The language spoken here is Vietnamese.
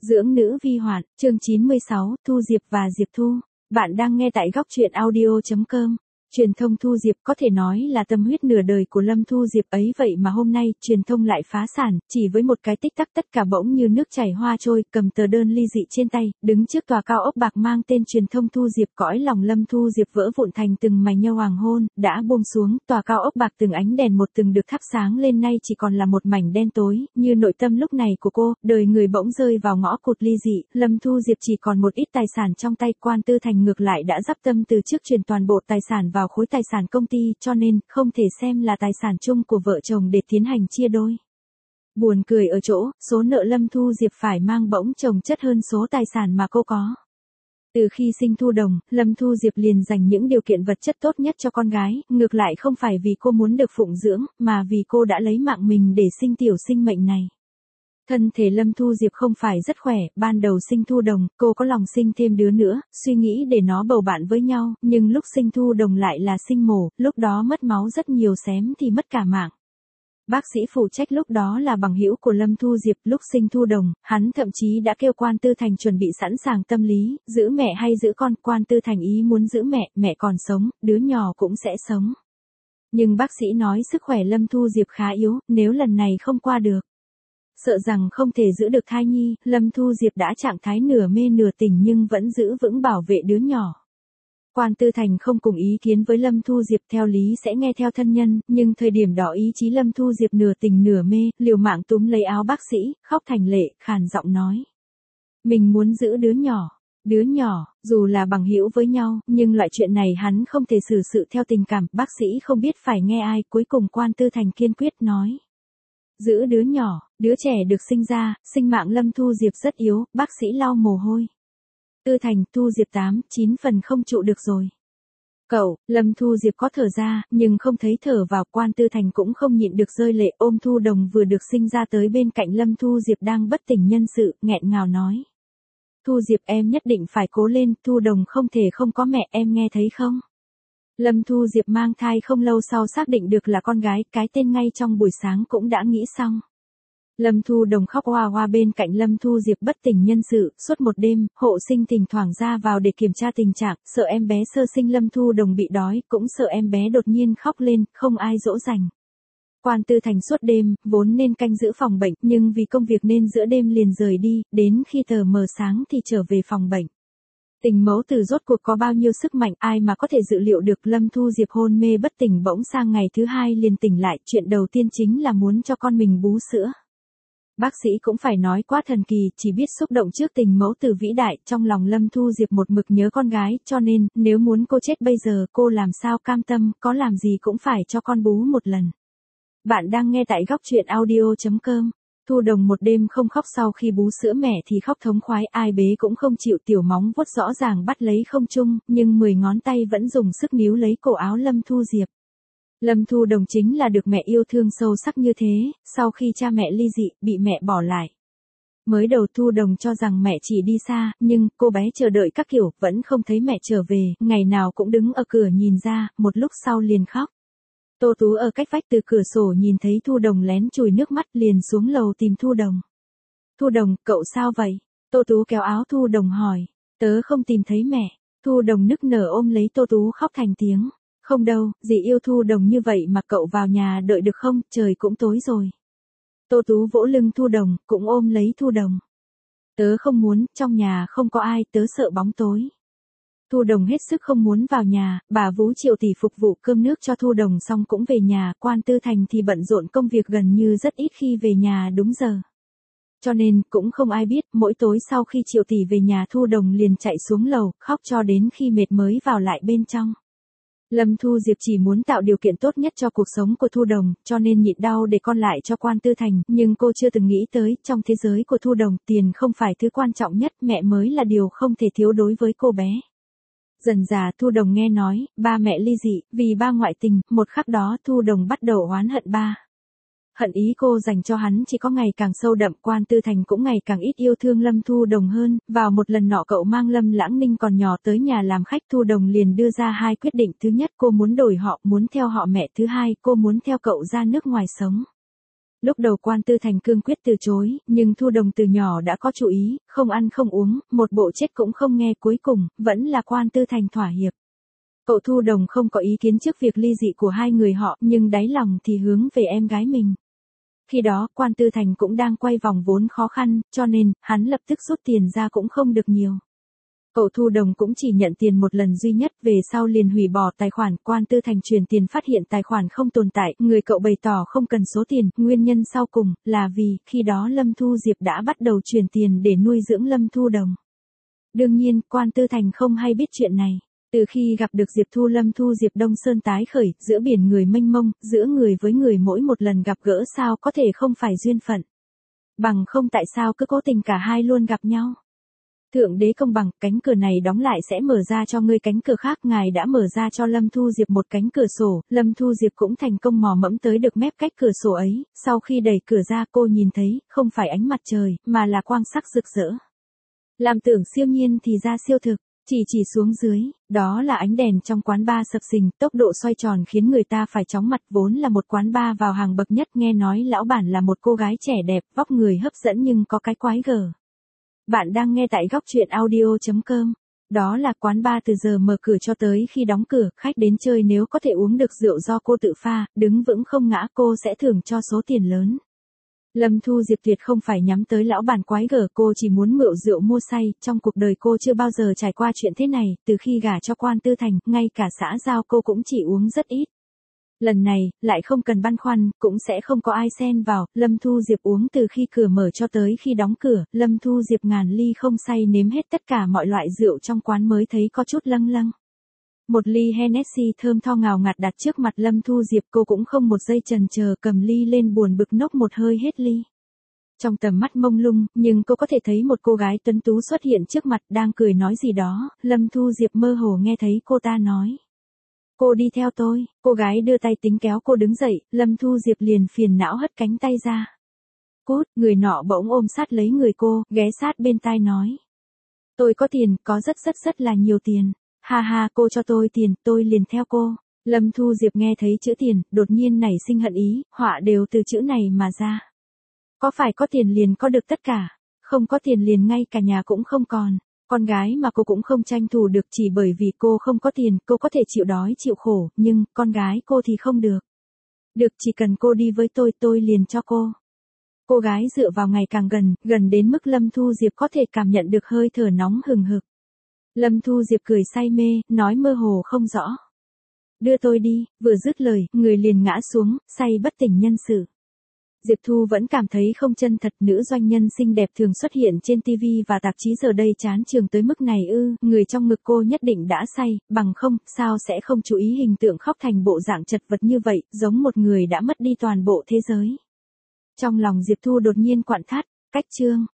Dưỡng nữ vi hoạn, chương 96, Thu Diệp và Diệp Thu. Bạn đang nghe tại góc truyện audio.com. Truyền thông Thu Diệp có thể nói là tâm huyết nửa đời của Lâm Thu Diệp ấy, vậy mà hôm nay truyền thông lại phá sản, chỉ với một cái tích tắc tất cả bỗng như nước chảy hoa trôi, cầm tờ đơn ly dị trên tay, đứng trước tòa cao ốc bạc mang tên truyền thông Thu Diệp, cõi lòng Lâm Thu Diệp vỡ vụn thành từng mảnh nhơ hoàng hôn, đã buông xuống, tòa cao ốc bạc từng ánh đèn một từng được thắp sáng lên nay chỉ còn là một mảnh đen tối, như nội tâm lúc này của cô, đời người bỗng rơi vào ngõ cụt ly dị, Lâm Thu Diệp chỉ còn một ít tài sản trong tay, Quan Tư Thành ngược lại đã dắp tâm từ trước chuyển toàn bộ tài sản vào khối tài sản công ty, cho nên không thể xem là tài sản chung của vợ chồng để tiến hành chia đôi. Buồn cười ở chỗ, số nợ Lâm Thu Diệp phải mang bỗng chồng chất hơn số tài sản mà cô có. Từ khi sinh Thu Đồng, Lâm Thu Diệp liền dành những điều kiện vật chất tốt nhất cho con gái, ngược lại không phải vì cô muốn được phụng dưỡng, mà vì cô đã lấy mạng mình để sinh tiểu sinh mệnh này. Thân thể Lâm Thu Diệp không phải rất khỏe, ban đầu sinh Thu Đồng, cô có lòng sinh thêm đứa nữa, suy nghĩ để nó bầu bạn với nhau, nhưng lúc sinh Thu Đồng lại là sinh mổ, lúc đó mất máu rất nhiều, xém thì mất cả mạng. Bác sĩ phụ trách lúc đó là bằng hữu của Lâm Thu Diệp, lúc sinh Thu Đồng, hắn thậm chí đã kêu Quan Tư Thành chuẩn bị sẵn sàng tâm lý, giữ mẹ hay giữ con, Quan Tư Thành ý muốn giữ mẹ, mẹ còn sống, đứa nhỏ cũng sẽ sống. Nhưng bác sĩ nói sức khỏe Lâm Thu Diệp khá yếu, nếu lần này không qua được, sợ rằng không thể giữ được thai nhi, Lâm Thu Diệp đã trạng thái nửa mê nửa tỉnh nhưng vẫn giữ vững bảo vệ đứa nhỏ. Quan Tư Thành không cùng ý kiến với Lâm Thu Diệp, theo lý sẽ nghe theo thân nhân, nhưng thời điểm đó ý chí Lâm Thu Diệp nửa tỉnh nửa mê, liều mạng túm lấy áo bác sĩ, khóc thành lệ, khàn giọng nói. Mình muốn giữ đứa nhỏ, dù là bằng hữu với nhau, nhưng loại chuyện này hắn không thể xử sự theo tình cảm, bác sĩ không biết phải nghe ai, cuối cùng Quan Tư Thành kiên quyết nói. Giữ đứa nhỏ, đứa trẻ được sinh ra, sinh mạng Lâm Thu Diệp rất yếu, bác sĩ lau mồ hôi. Tư Thành, Thu Diệp 8-9 phần không trụ được rồi. Cậu, Lâm Thu Diệp có thở ra, nhưng không thấy thở vào, Quan Tư Thành cũng không nhịn được rơi lệ, ôm Thu Đồng vừa được sinh ra tới bên cạnh Lâm Thu Diệp đang bất tỉnh nhân sự, nghẹn ngào nói. Thu Diệp em nhất định phải cố lên, Thu Đồng không thể không có mẹ, em nghe thấy không? Lâm Thu Diệp mang thai không lâu sau xác định được là con gái, cái tên ngay trong buổi sáng cũng đã nghĩ xong. Lâm Thu Đồng khóc hoa hoa bên cạnh Lâm Thu Diệp bất tỉnh nhân sự, suốt một đêm, hộ sinh thỉnh thoảng ra vào để kiểm tra tình trạng, sợ em bé sơ sinh Lâm Thu Đồng bị đói, cũng sợ em bé đột nhiên khóc lên, không ai dỗ dành. Quan Tư Thành suốt đêm, vốn nên canh giữ phòng bệnh, nhưng vì công việc nên giữa đêm liền rời đi, đến khi tờ mờ sáng thì trở về phòng bệnh. Tình mẫu tử rốt cuộc có bao nhiêu sức mạnh, ai mà có thể dự liệu được. Lâm Thu Diệp hôn mê bất tỉnh bỗng sang ngày thứ hai liền tỉnh lại, chuyện đầu tiên chính là muốn cho con mình bú sữa. Bác sĩ cũng phải nói quá thần kỳ, chỉ biết xúc động trước tình mẫu tử vĩ đại, trong lòng Lâm Thu Diệp một mực nhớ con gái, cho nên, nếu muốn cô chết bây giờ cô làm sao cam tâm, có làm gì cũng phải cho con bú một lần. Bạn đang nghe tại góc truyện audio.com. Thu Đồng một đêm không khóc, sau khi bú sữa mẹ thì khóc thống khoái, ai bế cũng không chịu, tiểu móng vuốt rõ ràng bắt lấy không chung, nhưng 10 ngón tay vẫn dùng sức níu lấy cổ áo Lâm Thu Diệp. Lâm Thu Đồng chính là được mẹ yêu thương sâu sắc như thế, sau khi cha mẹ ly dị, bị mẹ bỏ lại. Mới đầu Thu Đồng cho rằng mẹ chỉ đi xa, nhưng cô bé chờ đợi các kiểu, vẫn không thấy mẹ trở về, ngày nào cũng đứng ở cửa nhìn ra, một lúc sau liền khóc. Tô Tú ở cách vách từ cửa sổ nhìn thấy Thu Đồng lén chùi nước mắt liền xuống lầu tìm Thu Đồng. Thu Đồng, cậu sao vậy? Tô Tú kéo áo Thu Đồng hỏi. Tớ không tìm thấy mẹ. Thu Đồng nức nở ôm lấy Tô Tú khóc thành tiếng. Không đâu, dì yêu Thu Đồng như vậy mà cậu vào nhà đợi được không, trời cũng tối rồi. Tô Tú vỗ lưng Thu Đồng, cũng ôm lấy Thu Đồng. Tớ không muốn, trong nhà không có ai, tớ sợ bóng tối. Thu Đồng hết sức không muốn vào nhà, bà Vũ Triệu tỷ phục vụ cơm nước cho Thu Đồng xong cũng về nhà, Quan Tư Thành thì bận rộn công việc gần như rất ít khi về nhà đúng giờ. Cho nên, cũng không ai biết, mỗi tối sau khi Triệu tỷ về nhà Thu Đồng liền chạy xuống lầu, khóc cho đến khi mệt mới vào lại bên trong. Lâm Thu Diệp chỉ muốn tạo điều kiện tốt nhất cho cuộc sống của Thu Đồng, cho nên nhịn đau để con lại cho Quan Tư Thành, nhưng cô chưa từng nghĩ tới, trong thế giới của Thu Đồng, tiền không phải thứ quan trọng nhất, mẹ mới là điều không thể thiếu đối với cô bé. Dần dà Thu Đồng nghe nói, ba mẹ ly dị, vì ba ngoại tình, một khắc đó Thu Đồng bắt đầu oán hận ba. Hận ý cô dành cho hắn chỉ có ngày càng sâu đậm, Quan Tư Thành cũng ngày càng ít yêu thương Lâm Thu Đồng hơn, vào một lần nọ cậu mang Lâm Lãng Ninh còn nhỏ tới nhà làm khách, Thu Đồng liền đưa ra hai quyết định, thứ nhất cô muốn đổi họ, muốn theo họ mẹ, thứ hai cô muốn theo cậu ra nước ngoài sống. Lúc đầu Quan Tư Thành cương quyết từ chối, nhưng Thu Đồng từ nhỏ đã có chủ ý, không ăn không uống, một bộ chết cũng không nghe, cuối cùng, vẫn là Quan Tư Thành thỏa hiệp. Cậu Thu Đồng không có ý kiến trước việc ly dị của hai người họ, nhưng đáy lòng thì hướng về em gái mình. Khi đó, Quan Tư Thành cũng đang quay vòng vốn khó khăn, cho nên, hắn lập tức rút tiền ra cũng không được nhiều. Cậu Thu Đồng cũng chỉ nhận tiền một lần duy nhất, về sau liền hủy bỏ tài khoản. Quan Tư Thành chuyển tiền phát hiện tài khoản không tồn tại, người cậu bày tỏ không cần số tiền, nguyên nhân sau cùng, là vì, khi đó Lâm Thu Diệp đã bắt đầu chuyển tiền để nuôi dưỡng Lâm Thu Đồng. Đương nhiên, Quan Tư Thành không hay biết chuyện này. Từ khi gặp được Diệp Thu, Lâm Thu Diệp Đông Sơn tái khởi, giữa biển người mênh mông, giữa người với người mỗi một lần gặp gỡ sao có thể không phải duyên phận. Bằng không tại sao cứ cố tình cả hai luôn gặp nhau. Thượng đế công bằng, cánh cửa này đóng lại sẽ mở ra cho ngươi cánh cửa khác, ngài đã mở ra cho Lâm Thu Diệp một cánh cửa sổ, Lâm Thu Diệp cũng thành công mò mẫm tới được mép cách cửa sổ ấy, sau khi đẩy cửa ra cô nhìn thấy, không phải ánh mặt trời, mà là quang sắc rực rỡ. Làm tưởng siêu nhiên thì ra siêu thực, chỉ xuống dưới, đó là ánh đèn trong quán bar sập sình, tốc độ xoay tròn khiến người ta phải chóng mặt, vốn là một quán bar vào hàng bậc nhất, nghe nói lão bản là một cô gái trẻ đẹp, vóc người hấp dẫn nhưng có cái quái gở. Bạn đang nghe tại góc truyện audio.com. Đó là quán bar từ giờ mở cửa cho tới khi đóng cửa, khách đến chơi nếu có thể uống được rượu do cô tự pha, đứng vững không ngã cô sẽ thưởng cho số tiền lớn. Lâm Thu Diệp tuyệt không phải nhắm tới lão bản quái gở, cô chỉ muốn mượu rượu mua say, trong cuộc đời cô chưa bao giờ trải qua chuyện thế này, từ khi gả cho Quan Tư Thành, ngay cả xã giao cô cũng chỉ uống rất ít. Lần này, lại không cần băn khoăn, cũng sẽ không có ai xen vào, Lâm Thu Diệp uống từ khi cửa mở cho tới khi đóng cửa, Lâm Thu Diệp ngàn ly không say nếm hết tất cả mọi loại rượu trong quán mới thấy có chút lâng lâng. Một ly Hennessy thơm tho ngào ngạt đặt trước mặt Lâm Thu Diệp, cô cũng không một giây chần chờ cầm ly lên buồn bực nốc một hơi hết ly. Trong tầm mắt mông lung, nhưng cô có thể thấy một cô gái tuấn tú xuất hiện trước mặt đang cười nói gì đó, Lâm Thu Diệp mơ hồ nghe thấy cô ta nói. Cô đi theo tôi, cô gái đưa tay tính kéo cô đứng dậy, Lâm Thu Diệp liền phiền não hất cánh tay ra. Cút, người nọ bỗng ôm sát lấy người cô, ghé sát bên tai nói. Tôi có tiền, có rất là nhiều tiền. Ha ha, cô cho tôi tiền, tôi liền theo cô. Lâm Thu Diệp nghe thấy chữ tiền, đột nhiên nảy sinh hận ý, họa đều từ chữ này mà ra. Có phải có tiền liền có được tất cả, không có tiền liền ngay cả nhà cũng không còn. Con gái mà cô cũng không tranh thủ được, chỉ bởi vì cô không có tiền, cô có thể chịu đói chịu khổ, nhưng con gái cô thì không được. Được, chỉ cần cô đi với tôi liền cho cô. Cô gái dựa vào ngày càng gần đến mức Lâm Thu Diệp có thể cảm nhận được hơi thở nóng hừng hực. Lâm Thu Diệp cười say mê, nói mơ hồ không rõ. Đưa tôi đi, vừa dứt lời, người liền ngã xuống, say bất tỉnh nhân sự. Diệp Thu vẫn cảm thấy không chân thật, nữ doanh nhân xinh đẹp thường xuất hiện trên TV và tạp chí giờ đây chán chường tới mức này ư, người trong ngực cô nhất định đã say, bằng không, sao sẽ không chú ý hình tượng khóc thành bộ dạng chật vật như vậy, giống một người đã mất đi toàn bộ thế giới. Trong lòng Diệp Thu đột nhiên quặn thắt, cách chương.